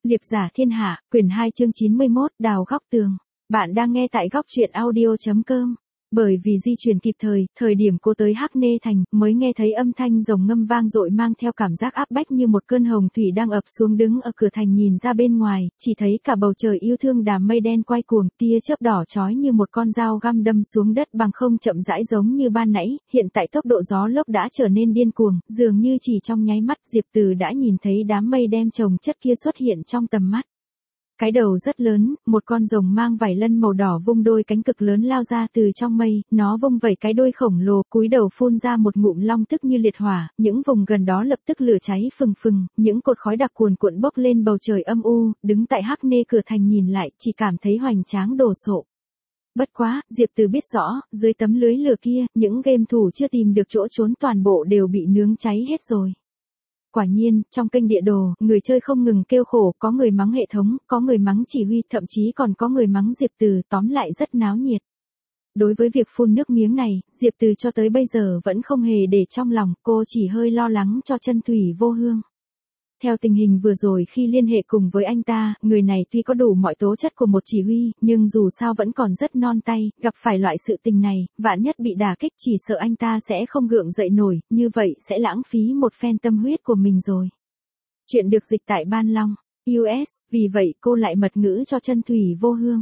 Liệp giả thiên hạ, quyển 2 chương 91, đào góc tường. Bạn đang nghe tại góc truyện audio.com. Bởi vì di chuyển kịp thời điểm cô tới Hắc Nê Thành, mới nghe thấy âm thanh rồng ngâm vang dội mang theo cảm giác áp bách như một cơn hồng thủy đang ập xuống. Đứng ở cửa thành nhìn ra bên ngoài, chỉ thấy cả bầu trời yêu thương đám mây đen quay cuồng, tia chớp đỏ chói như một con dao găm đâm xuống đất bằng không chậm rãi giống như ban nãy. Hiện tại tốc độ gió lốc đã trở nên điên cuồng, dường như chỉ trong nháy mắt Diệp Từ đã nhìn thấy đám mây đen chồng chất kia xuất hiện trong tầm mắt. Cái đầu rất lớn, một con rồng mang vảy lân màu đỏ vung đôi cánh cực lớn lao ra từ trong mây, nó vung vẩy cái đuôi khổng lồ, cúi đầu phun ra một ngụm long tức như liệt hỏa, những vùng gần đó lập tức lửa cháy phừng phừng, những cột khói đặc cuồn cuộn bốc lên bầu trời âm u, đứng tại Hắc Nê cửa thành nhìn lại, chỉ cảm thấy hoành tráng đồ sộ. Bất quá, Diệp Từ biết rõ, dưới tấm lưới lửa kia, những game thủ chưa tìm được chỗ trốn toàn bộ đều bị nướng cháy hết rồi. Quả nhiên, trong kênh địa đồ, người chơi không ngừng kêu khổ, có người mắng hệ thống, có người mắng chỉ huy, thậm chí còn có người mắng Diệp Từ, tóm lại rất náo nhiệt. Đối với việc phun nước miếng này, Diệp Từ cho tới bây giờ vẫn không hề để trong lòng, cô chỉ hơi lo lắng cho Chân Thủy Vô Hương. Theo tình hình vừa rồi khi liên hệ cùng với anh ta, người này tuy có đủ mọi tố chất của một chỉ huy, nhưng dù sao vẫn còn rất non tay, gặp phải loại sự tình này, vạn nhất bị đả kích chỉ sợ anh ta sẽ không gượng dậy nổi, như vậy sẽ lãng phí một phen tâm huyết của mình rồi. Chuyện được dịch tại Ban Long, US, vì vậy cô lại mật ngữ cho Chân Thủy Vô Hương.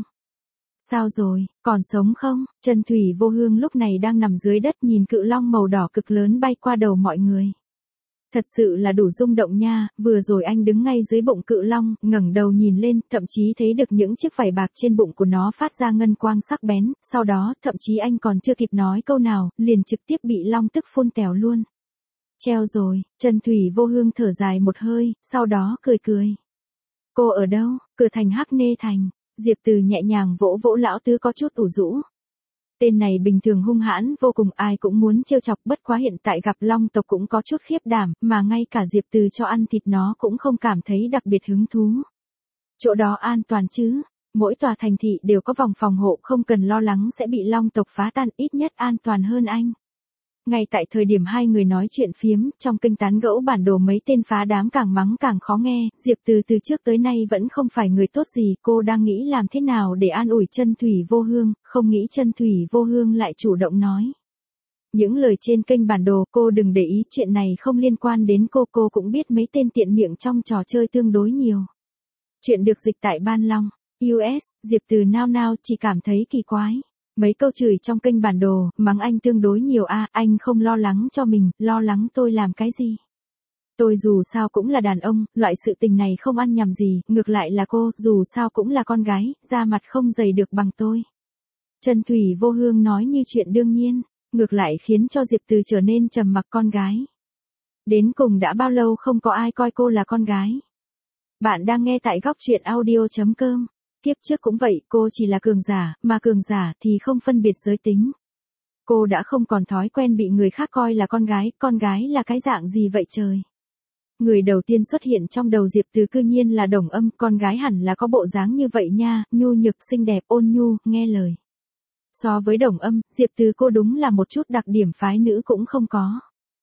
Sao rồi, còn sống không? Chân Thủy Vô Hương lúc này đang nằm dưới đất nhìn cự long màu đỏ cực lớn bay qua đầu mọi người. Thật sự là đủ rung động nha, vừa rồi anh đứng ngay dưới bụng cự long, ngẩng đầu nhìn lên, thậm chí thấy được những chiếc vảy bạc trên bụng của nó phát ra ngân quang sắc bén, sau đó, thậm chí anh còn chưa kịp nói câu nào, liền trực tiếp bị long tức phun tèo luôn. Treo rồi, Chân Thủy Vô Hương thở dài một hơi, sau đó cười cười. Cô ở đâu? Cửa thành Hắc Nê Thành. Diệp Từ nhẹ nhàng vỗ vỗ lão tứ có chút ủ rũ. Tên này bình thường hung hãn vô cùng, ai cũng muốn trêu chọc, bất quá hiện tại gặp long tộc cũng có chút khiếp đảm, mà ngay cả Diệp Từ cho ăn thịt nó cũng không cảm thấy đặc biệt hứng thú. Chỗ đó an toàn chứ? Mỗi tòa thành thị đều có vòng phòng hộ, không cần lo lắng sẽ bị long tộc phá tan, ít nhất an toàn hơn anh. Ngay tại thời điểm hai người nói chuyện phiếm, trong kênh tán gẫu bản đồ mấy tên phá đám càng mắng càng khó nghe, Diệp Từ từ trước tới nay vẫn không phải người tốt gì, cô đang nghĩ làm thế nào để an ủi Chân Thủy Vô Hương, không nghĩ Chân Thủy Vô Hương lại chủ động nói. Những lời trên kênh bản đồ cô đừng để ý, chuyện này không liên quan đến cô cũng biết mấy tên tiện miệng trong trò chơi tương đối nhiều. Chuyện được dịch tại Ban Long, US, Diệp Từ nao chỉ cảm thấy kỳ quái. Mấy câu chửi trong kênh bản đồ, mắng anh tương đối nhiều anh không lo lắng cho mình, lo lắng tôi làm cái gì? Tôi dù sao cũng là đàn ông, loại sự tình này không ăn nhầm gì, ngược lại là cô, dù sao cũng là con gái, da mặt không dày được bằng tôi. Chân Thủy Vô Hương nói như chuyện đương nhiên, ngược lại khiến cho Diệp Từ trở nên trầm mặc. Con gái. Đến cùng đã bao lâu không có ai coi cô là con gái? Bạn đang nghe tại góc truyện audio.com. Kiếp trước cũng vậy, cô chỉ là cường giả, mà cường giả thì không phân biệt giới tính. Cô đã không còn thói quen bị người khác coi là con gái là cái dạng gì vậy trời? Người đầu tiên xuất hiện trong đầu Diệp Từ cư nhiên là Đồng Âm, con gái hẳn là có bộ dáng như vậy nha, nhu nhược xinh đẹp, ôn nhu, nghe lời. So với Đồng Âm, Diệp Từ cô đúng là một chút đặc điểm phái nữ cũng không có.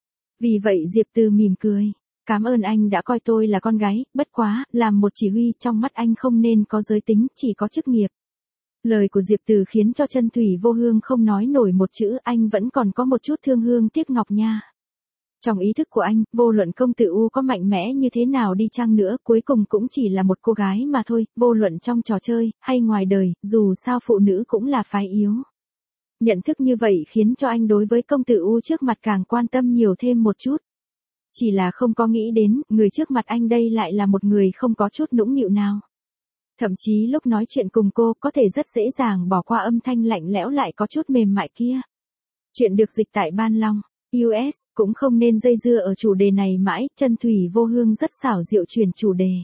Vì vậy Diệp Từ mỉm cười. Cảm ơn anh đã coi tôi là con gái, bất quá, làm một chỉ huy trong mắt anh không nên có giới tính, chỉ có chức nghiệp. Lời của Diệp Từ khiến cho Chân Thủy Vô Hương không nói nổi một chữ, anh vẫn còn có một chút thương hương tiếc ngọc nha. Trong ý thức của anh, vô luận công tử U có mạnh mẽ như thế nào đi chăng nữa, cuối cùng cũng chỉ là một cô gái mà thôi, vô luận trong trò chơi, hay ngoài đời, dù sao phụ nữ cũng là phái yếu. Nhận thức như vậy khiến cho anh đối với công tử U trước mặt càng quan tâm nhiều thêm một chút. Chỉ là không có nghĩ đến, người trước mặt anh đây lại là một người không có chút nũng nịu nào. Thậm chí lúc nói chuyện cùng cô có thể rất dễ dàng bỏ qua âm thanh lạnh lẽo lại có chút mềm mại kia. Chuyện được dịch tại Ban Long, US, cũng không nên dây dưa ở chủ đề này mãi, Chân Thủy Vô Hương rất xảo diệu chuyển chủ đề.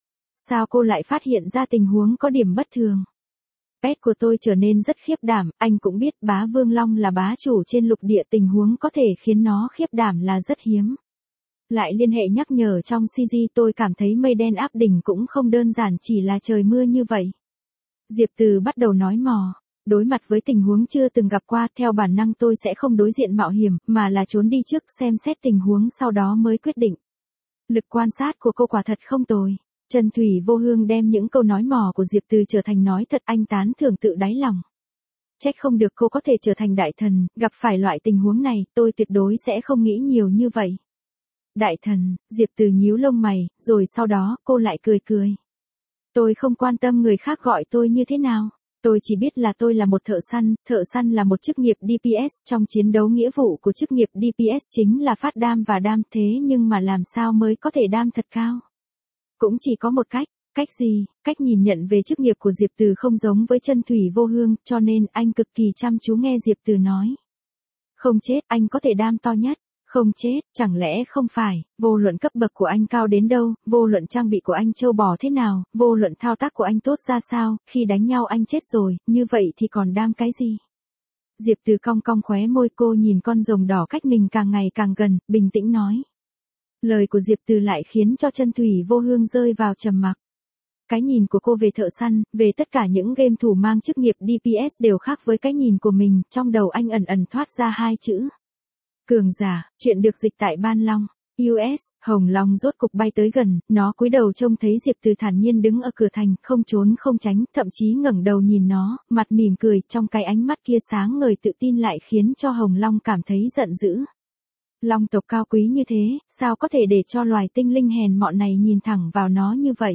Sao cô lại phát hiện ra tình huống có điểm bất thường? Pet của tôi trở nên rất khiếp đảm, anh cũng biết bá Vương Long là bá chủ trên lục địa, tình huống có thể khiến nó khiếp đảm là rất hiếm. Lại liên hệ nhắc nhở trong CG, tôi cảm thấy mây đen áp đỉnh cũng không đơn giản chỉ là trời mưa như vậy. Diệp Từ bắt đầu nói mò. Đối mặt với tình huống chưa từng gặp qua, theo bản năng tôi sẽ không đối diện mạo hiểm, mà là trốn đi trước xem xét tình huống sau đó mới quyết định. Lực quan sát của cô quả thật không tồi. Chân Thủy Vô Hương đem những câu nói mò của Diệp Từ trở thành nói thật, anh tán thưởng tự đáy lòng. Trách không được cô có thể trở thành đại thần, gặp phải loại tình huống này, tôi tuyệt đối sẽ không nghĩ nhiều như vậy. Đại thần, Diệp Từ nhíu lông mày, rồi sau đó, cô lại cười cười. Tôi không quan tâm người khác gọi tôi như thế nào. Tôi chỉ biết là tôi là một thợ săn là một chức nghiệp DPS, trong chiến đấu nghĩa vụ của chức nghiệp DPS chính là phát đam và đam, thế nhưng mà làm sao mới có thể đam thật cao? Cũng chỉ có một cách. Cách gì? Cách nhìn nhận về chức nghiệp của Diệp Từ không giống với Chân Thủy Vô Hương, cho nên anh cực kỳ chăm chú nghe Diệp Từ nói. Không chết, anh có thể đam to nhất. Không chết, chẳng lẽ không phải, vô luận cấp bậc của anh cao đến đâu, vô luận trang bị của anh trâu bò thế nào, vô luận thao tác của anh tốt ra sao, khi đánh nhau anh chết rồi, như vậy thì còn đam cái gì? Diệp Từ cong cong khóe môi, cô nhìn con rồng đỏ cách mình càng ngày càng gần, bình tĩnh nói. Lời của Diệp Từ lại khiến cho Chân Thủy Vô Hương rơi vào trầm mặc. Cái nhìn của cô về thợ săn, về tất cả những game thủ mang chức nghiệp DPS đều khác với cái nhìn của mình, trong đầu anh ẩn ẩn thoát ra hai chữ. Cường giả, chuyện được dịch tại Ban Long. US, Hồng Long rốt cục bay tới gần, nó cúi đầu trông thấy Diệp Từ thản nhiên đứng ở cửa thành, không trốn không tránh, thậm chí ngẩng đầu nhìn nó, mặt mỉm cười, trong cái ánh mắt kia sáng ngời tự tin lại khiến cho Hồng Long cảm thấy giận dữ. Long tộc cao quý như thế, sao có thể để cho loài tinh linh hèn mọn này nhìn thẳng vào nó như vậy?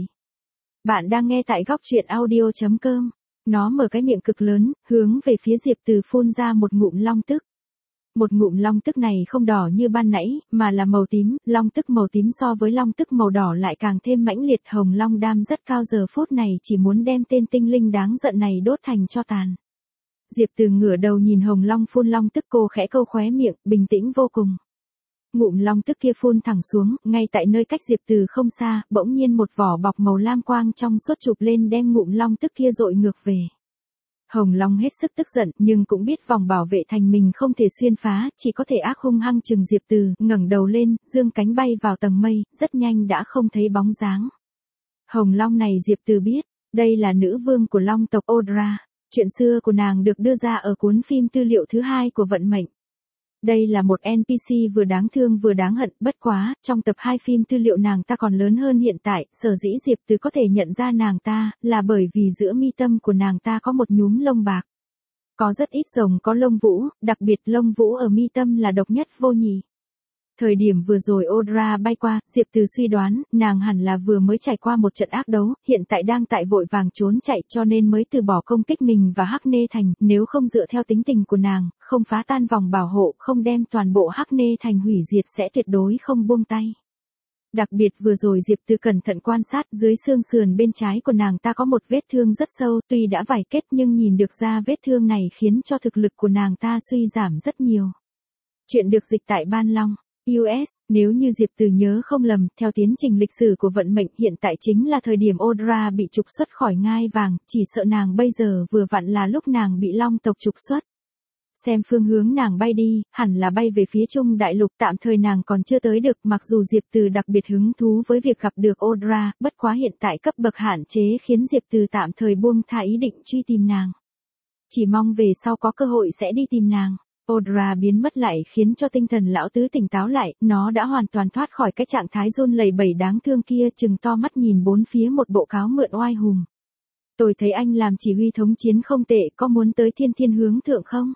Bạn đang nghe tại góc truyện audio.com. Nó mở cái miệng cực lớn, hướng về phía Diệp Từ phun ra một ngụm long tức. Một ngụm long tức này không đỏ như ban nãy, mà là màu tím, long tức màu tím so với long tức màu đỏ lại càng thêm mãnh liệt. Hồng Long đam rất cao, giờ phút này chỉ muốn đem tên tinh linh đáng giận này đốt thành tro tàn. Diệp Từ ngửa đầu nhìn Hồng Long phun long tức, cô khẽ câu khóe miệng, bình tĩnh vô cùng. Ngụm long tức kia phun thẳng xuống, ngay tại nơi cách Diệp Từ không xa, bỗng nhiên một vỏ bọc màu lam quang trong suốt chụp lên đem ngụm long tức kia dội ngược về. Hồng Long hết sức tức giận, nhưng cũng biết vòng bảo vệ thành mình không thể xuyên phá, chỉ có thể ác hung hăng chừng Diệp Từ, ngẩng đầu lên, dương cánh bay vào tầng mây, rất nhanh đã không thấy bóng dáng. Hồng Long này Diệp Từ biết, đây là nữ vương của Long tộc Audra, chuyện xưa của nàng được đưa ra ở cuốn phim tư liệu thứ 2 của Vận Mệnh. Đây là một NPC vừa đáng thương vừa đáng hận, bất quá, trong tập 2 phim tư liệu nàng ta còn lớn hơn hiện tại, sở dĩ Diệp Từ có thể nhận ra nàng ta, là bởi vì giữa mi tâm của nàng ta có một nhúm lông bạc. Có rất ít rồng có lông vũ, đặc biệt lông vũ ở mi tâm là độc nhất vô nhị. Thời điểm vừa rồi Audra bay qua, Diệp Từ suy đoán, nàng hẳn là vừa mới trải qua một trận ác đấu, hiện tại đang tại vội vàng trốn chạy cho nên mới từ bỏ công kích mình và Hắc Nê Thành, nếu không dựa theo tính tình của nàng, không phá tan vòng bảo hộ, không đem toàn bộ Hắc Nê Thành hủy diệt sẽ tuyệt đối không buông tay. Đặc biệt vừa rồi Diệp Từ cẩn thận quan sát, dưới xương sườn bên trái của nàng ta có một vết thương rất sâu, tuy đã vải kết nhưng nhìn được ra vết thương này khiến cho thực lực của nàng ta suy giảm rất nhiều. Chuyện được dịch tại Ban Long. US, nếu như Diệp Từ nhớ không lầm, theo tiến trình lịch sử của vận mệnh hiện tại chính là thời điểm Audra bị trục xuất khỏi ngai vàng, chỉ sợ nàng bây giờ vừa vặn là lúc nàng bị Long tộc trục xuất. Xem phương hướng nàng bay đi, hẳn là bay về phía Trung Đại Lục, tạm thời nàng còn chưa tới được, mặc dù Diệp Từ đặc biệt hứng thú với việc gặp được Audra, bất quá hiện tại cấp bậc hạn chế khiến Diệp Từ tạm thời buông tha ý định truy tìm nàng. Chỉ mong về sau có cơ hội sẽ đi tìm nàng. Audra biến mất lại khiến cho tinh thần lão tứ tỉnh táo lại, nó đã hoàn toàn thoát khỏi cái trạng thái run lẩy bẩy đáng thương kia, trừng to mắt nhìn bốn phía một bộ cáo mượn oai hùng. Tôi thấy anh làm chỉ huy thống chiến không tệ, có muốn tới thiên thiên hướng thượng không?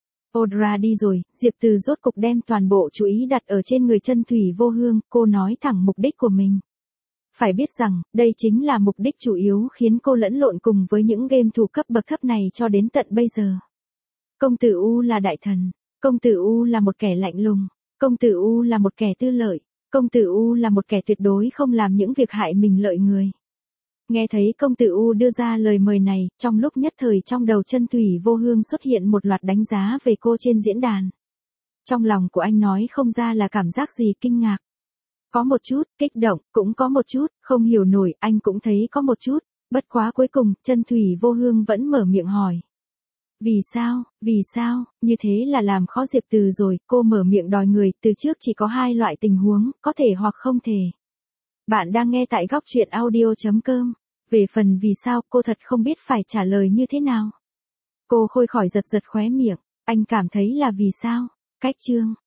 Audra đi rồi, Diệp Từ rốt cục đem toàn bộ chú ý đặt ở trên người Chân Thủy Vô Hương, cô nói thẳng mục đích của mình. Phải biết rằng, đây chính là mục đích chủ yếu khiến cô lẫn lộn cùng với những game thủ cấp bậc thấp này cho đến tận bây giờ. Công tử U là đại thần, công tử U là một kẻ lạnh lùng, công tử U là một kẻ tư lợi, công tử U là một kẻ tuyệt đối không làm những việc hại mình lợi người. Nghe thấy công tử U đưa ra lời mời này, trong lúc nhất thời trong đầu Chân Thủy Vô Hương xuất hiện một loạt đánh giá về cô trên diễn đàn. Trong lòng của anh nói không ra là cảm giác gì, kinh ngạc. Có một chút, kích động, cũng có một chút, không hiểu nổi, anh cũng thấy có một chút, bất quá cuối cùng, Chân Thủy Vô Hương vẫn mở miệng hỏi. Vì sao, như thế là làm khó Diệp Từ rồi, cô mở miệng đòi người, từ trước chỉ có hai loại tình huống, có thể hoặc không thể. Bạn đang nghe tại góc truyện audio.com. Về phần vì sao, cô thật không biết phải trả lời như thế nào. Cô khôi khỏi giật khóe miệng, anh cảm thấy là vì sao? Cách chương.